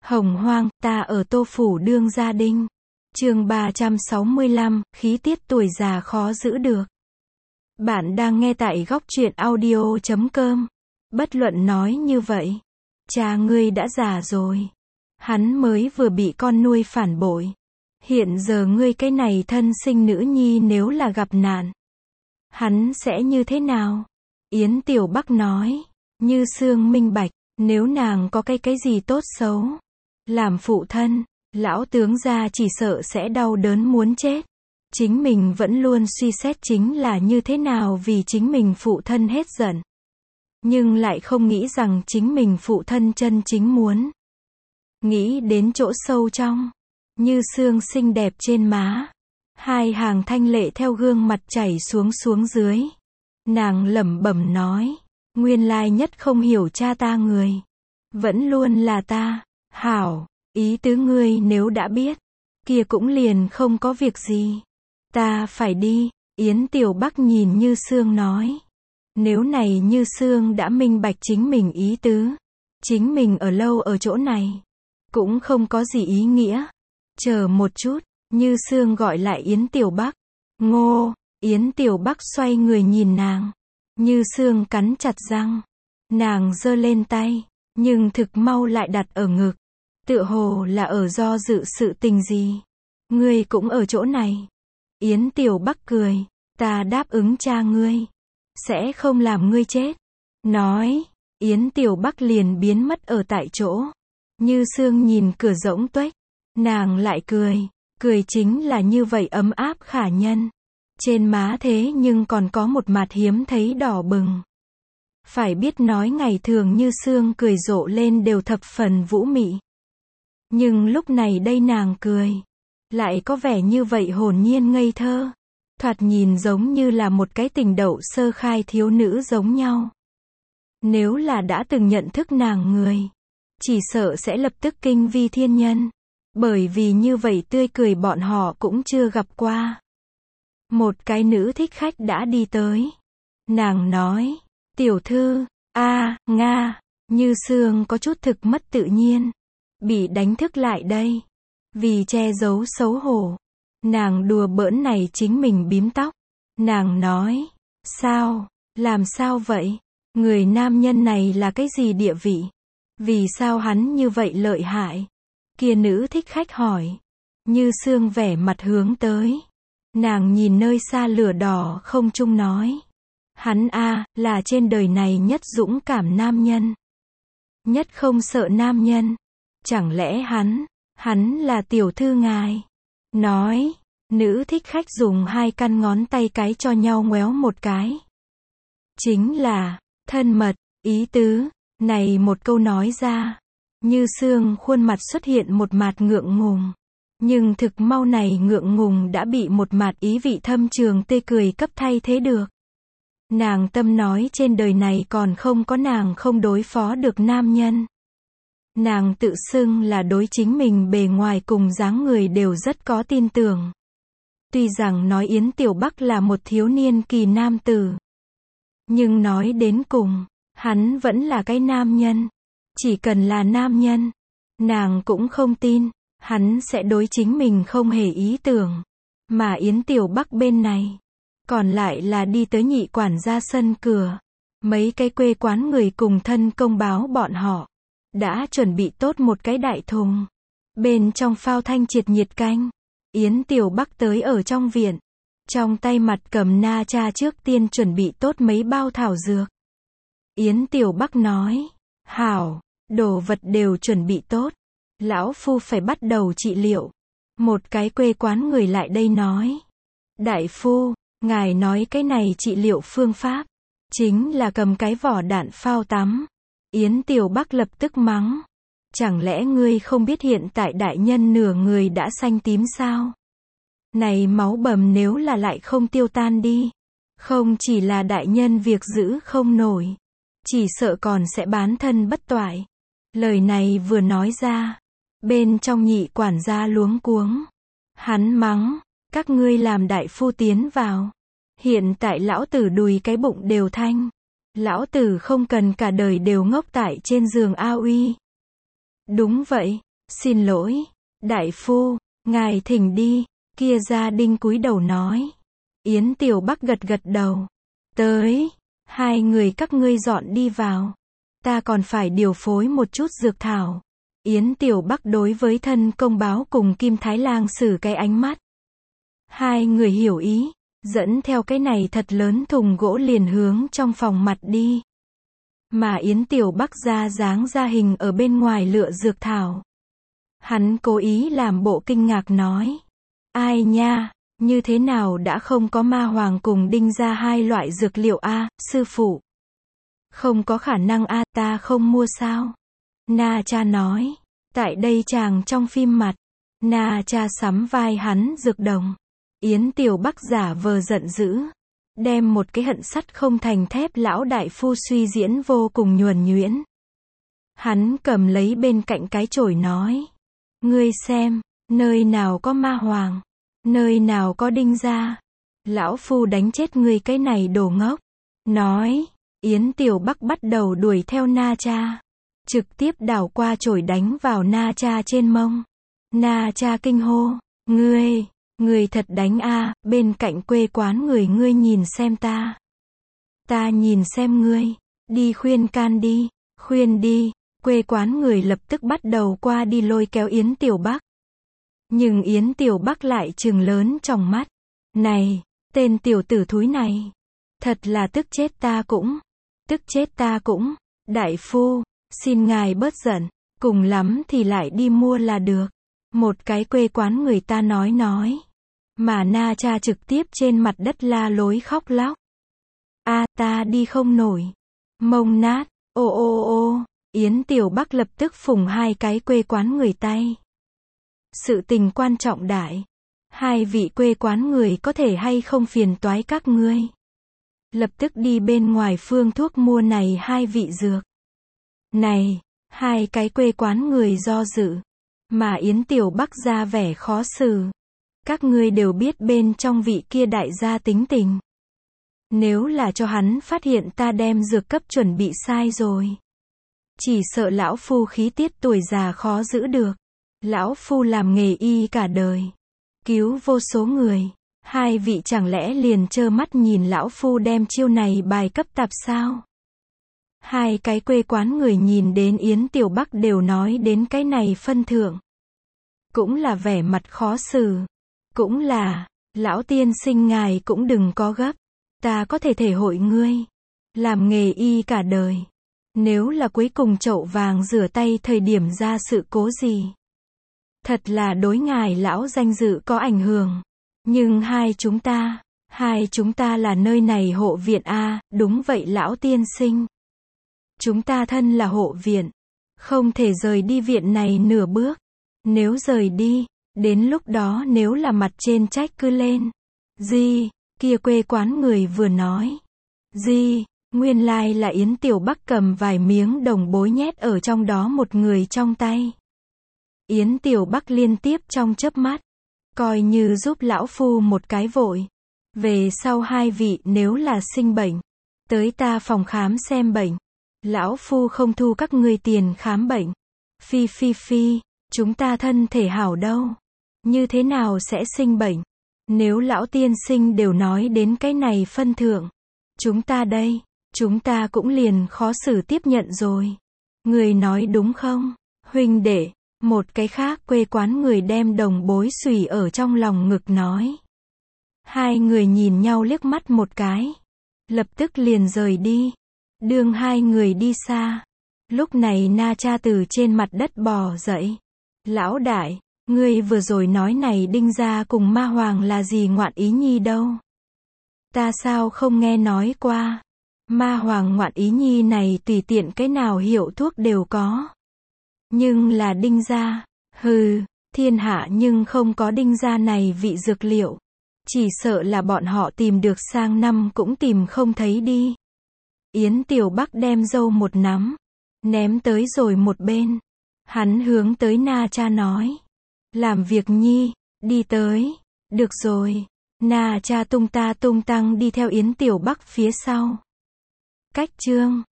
Hồng hoang, ta ở Tô Phủ đương gia đinh. Chương 365, khí tiết tuổi già khó giữ được. Bạn đang nghe tại góc truyện audio.com. Bất luận nói như vậy. Cha ngươi đã già rồi. Hắn mới vừa bị con nuôi phản bội. Hiện giờ ngươi cái này thân sinh nữ nhi nếu là gặp nạn, hắn sẽ như thế nào? Yến Tiểu Bắc nói. Như Sương minh bạch, nếu nàng có cái gì tốt xấu, làm phụ thân, lão tướng gia chỉ sợ sẽ đau đớn muốn chết. Chính mình vẫn luôn suy xét chính là như thế nào vì chính mình phụ thân hết giận. Nhưng lại không nghĩ rằng chính mình phụ thân chân chính muốn. Nghĩ đến chỗ sâu trong, Như Sương xinh đẹp trên má, hai hàng thanh lệ theo gương mặt chảy xuống dưới. Nàng lẩm bẩm nói, nguyên lai nhất không hiểu cha ta người, vẫn luôn là ta. Hảo, ý tứ ngươi nếu đã biết, kia cũng liền không có việc gì. Ta phải đi. Yến Tiểu Bắc nhìn Như Sương nói. Nếu này Như Sương đã minh bạch chính mình ý tứ, chính mình ở lâu ở chỗ này cũng không có gì ý nghĩa. Chờ một chút, Như Sương gọi lại Yến Tiểu Bắc. Ngô. Yến Tiểu Bắc xoay người nhìn nàng. Như Sương cắn chặt răng. Nàng giơ lên tay, nhưng thực mau lại đặt ở ngực. Tựa hồ là ở do dự sự tình gì. Ngươi cũng ở chỗ này. Yến Tiểu Bắc cười. Ta đáp ứng cha ngươi, sẽ không làm ngươi chết. Nói, Yến Tiểu Bắc liền biến mất ở tại chỗ. Như Sương nhìn cửa rỗng tuếch. Nàng lại cười. Cười chính là như vậy ấm áp khả nhân. Trên má thế nhưng còn có một mặt hiếm thấy đỏ bừng. Phải biết nói ngày thường Như Sương cười rộ lên đều thập phần vũ mị. Nhưng lúc này đây nàng cười, lại có vẻ như vậy hồn nhiên ngây thơ. Thoạt nhìn giống như là một cái tình đậu sơ khai thiếu nữ giống nhau. Nếu là đã từng nhận thức nàng người, chỉ sợ sẽ lập tức kinh vi thiên nhân. Bởi vì như vậy tươi cười bọn họ cũng chưa gặp qua. Một cái nữ thích khách đã đi tới. Nàng nói, tiểu thư, Nga. Như Sương có chút thực mất tự nhiên. Bị đánh thức lại đây. Vì che giấu xấu hổ, nàng đùa bỡn này chính mình bím tóc. Nàng nói, sao, làm sao vậy? Người nam nhân này là cái gì địa vị? Vì sao hắn như vậy lợi hại? Kia nữ thích khách hỏi. Như Sương vẻ mặt hướng tới. Nàng nhìn nơi xa lửa đỏ không trung nói. Hắn là trên đời này nhất dũng cảm nam nhân. Nhất không sợ nam nhân. Chẳng lẽ hắn là tiểu thư ngài? Nói, nữ thích khách dùng hai căn ngón tay cái cho nhau ngoéo một cái. Chính là, thân mật, ý tứ, này một câu nói ra. Như Sương khuôn mặt xuất hiện một mạt ngượng ngùng. Nhưng thực mau này ngượng ngùng đã bị một mạt ý vị thâm trường tươi cười cấp thay thế được. Nàng tâm nói trên đời này còn không có nàng không đối phó được nam nhân. Nàng tự xưng là đối chính mình bề ngoài cùng dáng người đều rất có tin tưởng. Tuy rằng nói Yến Tiểu Bắc là một thiếu niên kỳ nam tử, nhưng nói đến cùng, hắn vẫn là cái nam nhân. Chỉ cần là nam nhân, nàng cũng không tin hắn sẽ đối chính mình không hề ý tưởng. Mà Yến Tiểu Bắc bên này, còn lại là đi tới nhị quản gia sân cửa. Mấy cái quê quán người cùng thân công báo bọn họ đã chuẩn bị tốt một cái đại thùng. Bên trong phao thanh triệt nhiệt canh. Yến Tiểu Bắc tới ở trong viện. Trong tay mặt cầm na cha trước tiên chuẩn bị tốt mấy bao thảo dược. Yến Tiểu Bắc nói. Hảo, đồ vật đều chuẩn bị tốt. Lão phu phải bắt đầu trị liệu. Một cái quê quán người lại đây nói. Đại phu, ngài nói cái này trị liệu phương pháp, chính là cầm cái vỏ đạn phao tắm. Yến Tiểu Bắc lập tức mắng. Chẳng lẽ ngươi không biết hiện tại đại nhân nửa người đã xanh tím sao? Này máu bầm nếu là lại không tiêu tan đi, không chỉ là đại nhân việc giữ không nổi, chỉ sợ còn sẽ bán thân bất toại. Lời này vừa nói ra, bên trong nhị quản gia luống cuống. Hắn mắng, các ngươi làm đại phu tiến vào. Hiện tại lão tử đùi cái bụng đều thanh. Lão tử không cần cả đời đều ngốc tại trên giường A uy. Đúng vậy, Xin lỗi, đại phu, ngài thỉnh đi, kia gia đình cúi đầu nói. Yến Tiểu Bắc gật gật đầu. Tới, hai người các ngươi dọn đi vào. Ta còn phải điều phối một chút dược thảo. Yến Tiểu Bắc đối với thân công báo cùng Kim Thái Lang xử cái ánh mắt. Hai người hiểu ý, dẫn theo cái này thật lớn thùng gỗ liền hướng trong phòng mặt đi. Mà Yến Tiểu Bắc ra dáng ra hình ở bên ngoài lựa dược thảo. Hắn cố ý làm bộ kinh ngạc nói. Ai nha, như thế nào đã không có ma hoàng cùng đinh ra hai loại dược liệu a, sư phụ. Không có khả năng a, ta không mua sao. Na cha nói. Tại đây chàng trong phim mặt. Na cha sắm vai hắn dược đồng. Yến Tiểu Bắc giả vờ giận dữ. Đem một cái hận sắt không thành thép lão đại phu suy diễn vô cùng nhuần nhuyễn. Hắn cầm lấy bên cạnh cái chổi nói. Ngươi xem, nơi nào có ma hoàng, nơi nào có đinh gia. Lão phu đánh chết ngươi cái này đồ ngốc. Nói, Yến Tiểu Bắc bắt đầu đuổi theo Na cha. Trực tiếp đảo qua chổi đánh vào Na cha trên mông. Na cha kinh hô, ngươi thật đánh a, bên cạnh quê quán người ngươi nhìn xem ta. Ta nhìn xem ngươi, đi khuyên can đi, khuyên đi, quê quán người lập tức bắt đầu qua đi lôi kéo Yến Tiểu Bắc. Nhưng Yến Tiểu Bắc lại trừng lớn trong mắt. Này, tên tiểu tử thúi này, thật là tức chết ta cũng, đại phu, xin ngài bớt giận, cùng lắm thì lại đi mua là được. Một cái quê quán người ta nói. Mà Na cha trực tiếp trên mặt đất la lối khóc lóc. A, ta đi không nổi. Mông nát, ô. Yến Tiểu Bắc lập tức phủng hai cái quê quán người tay. Sự tình quan trọng đại. Hai vị quê quán người có thể hay không phiền toái các ngươi. Lập tức đi bên ngoài phương thuốc mua này hai vị dược. Này, hai cái quê quán người do dự. Mà Yến Tiểu Bắc ra vẻ khó xử. Các ngươi đều biết bên trong vị kia đại gia tính tình. Nếu là cho hắn phát hiện ta đem dược cấp chuẩn bị sai rồi. Chỉ sợ lão phu khí tiết tuổi già khó giữ được. Lão phu làm nghề y cả đời. Cứu vô số người. Hai vị chẳng lẽ liền trơ mắt nhìn lão phu đem chiêu này bài cấp tạp sao? Hai cái quê quán người nhìn đến Yến Tiểu Bắc đều nói đến cái này phân thượng. Cũng là vẻ mặt khó xử. Cũng là, lão tiên sinh ngài cũng đừng có gấp. Ta có thể thể hội ngươi. Làm nghề y cả đời. Nếu là cuối cùng chậu vàng rửa tay thời điểm ra sự cố gì. Thật là đối ngài lão danh dự có ảnh hưởng. Nhưng hai chúng ta là nơi này hộ viện a, đúng vậy lão tiên sinh. Chúng ta thân là hộ viện. Không thể rời đi viện này nửa bước. Nếu rời đi, đến lúc đó nếu là mặt trên trách cứ lên. Gì, kia quê quán người vừa nói. Gì, nguyên lai là Yến Tiểu Bắc cầm vài miếng đồng bối nhét ở trong đó một người trong tay. Yến Tiểu Bắc liên tiếp trong chớp mắt. Coi như giúp lão phu một cái vội. Về sau hai vị nếu là sinh bệnh. Tới ta phòng khám xem bệnh. Lão phu không thu các ngươi tiền khám bệnh. Phi, chúng ta thân thể hảo đâu. Như thế nào sẽ sinh bệnh? Nếu lão tiên sinh đều nói đến cái này phân thượng. Chúng ta cũng liền khó xử tiếp nhận rồi. Người nói đúng không? Huynh đệ, một cái khác quê quán người đem đồng bối xùy ở trong lòng ngực nói. Hai người nhìn nhau liếc mắt một cái. Lập tức liền rời đi. Đường hai người đi xa. Lúc này Na cha từ trên mặt đất bò dậy. Lão đại, ngươi vừa rồi nói này đinh gia cùng ma hoàng là gì ngoạn ý nhi đâu. Ta sao không nghe nói qua. Ma hoàng ngoạn ý nhi này tùy tiện cái nào hiệu thuốc đều có. Nhưng là đinh gia, hừ, thiên hạ nhưng không có đinh gia này vị dược liệu. Chỉ sợ là bọn họ tìm được sang năm cũng tìm không thấy đi. Yến Tiểu Bắc đem dâu một nắm, ném tới rồi một bên. Hắn hướng tới Na cha nói. Làm việc nhi, đi tới. Được rồi. Na cha tung ta tung tăng đi theo Yến Tiểu Bắc phía sau. Cách chương